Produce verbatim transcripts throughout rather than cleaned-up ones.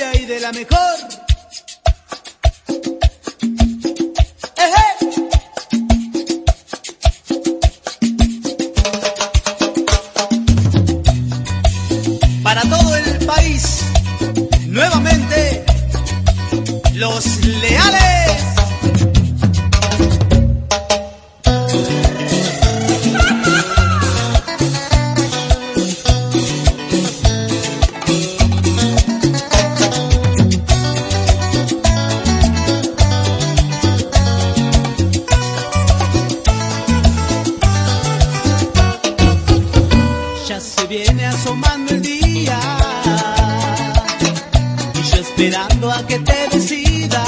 cumbia y de la mejor. ¡Eje! Para todo el país, nuevamente, los leales. Se viene asomando el día y yo esperando a que te decidas.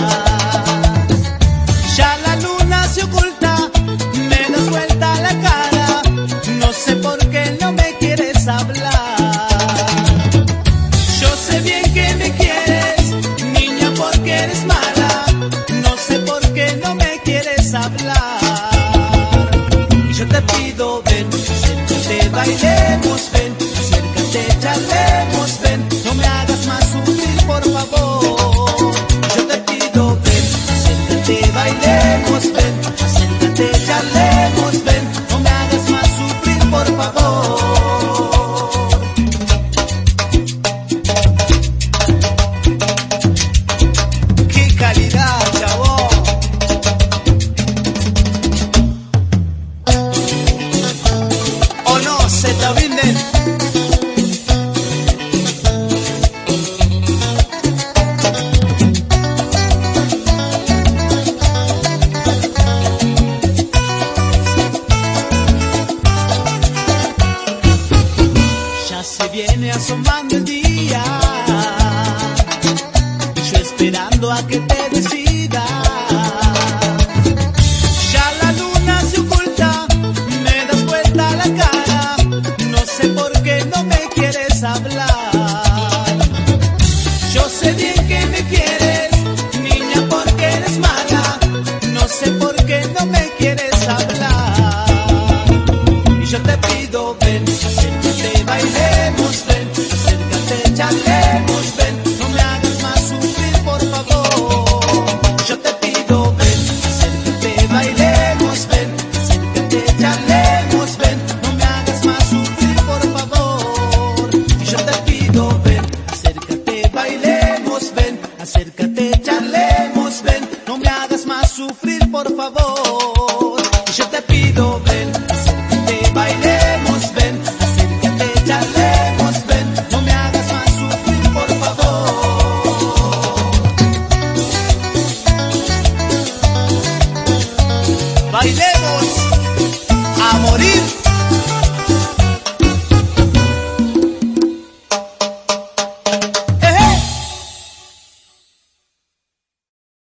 Ya la luna se oculta, me das vuelta la cara, no sé por qué no me quieres hablar. Yo sé bien que me quieres, niña, porque eres mala, no sé por qué no me quieres hablar. Y yo te pido, ven, acércate, bailemos, ven, acércate, charlemos, ven, no me hagas más sufrir, por favor. Yo te pido, ven, acércate, bailemos, ven, acércate, charlemos, ven, no me hagas más sufrir, por favor. ¡Qué calidad, chavo! ¿O no se te brinden? Ya se viene asomando el día, yo esperando a que te decidas. Ya la luna se oculta, me das vuelta la cara, no sé por qué no me quieres hablar. Yo sé bien que me quieres, niña, porque eres mala, no sé por qué no me quieres hablar. Y yo te pido, ven, acércate, bailemos, ven, acércate, charlemos, ven, no me hagas más sufrir, por favor. Yo te pido, ven, acércate, bailemos, ven, acércate, charlemos, ven, no me hagas más sufrir, por favor. Y yo te pido, ven, acércate, bailemos, ven, acércate, charlemos, ven, no me hagas más sufrir, por favor. Y yo te pido, ven, acércate, bailemos, ven, acércate, charlemos, ven, no me hagas más sufrir, por favor. Bailemos a morir.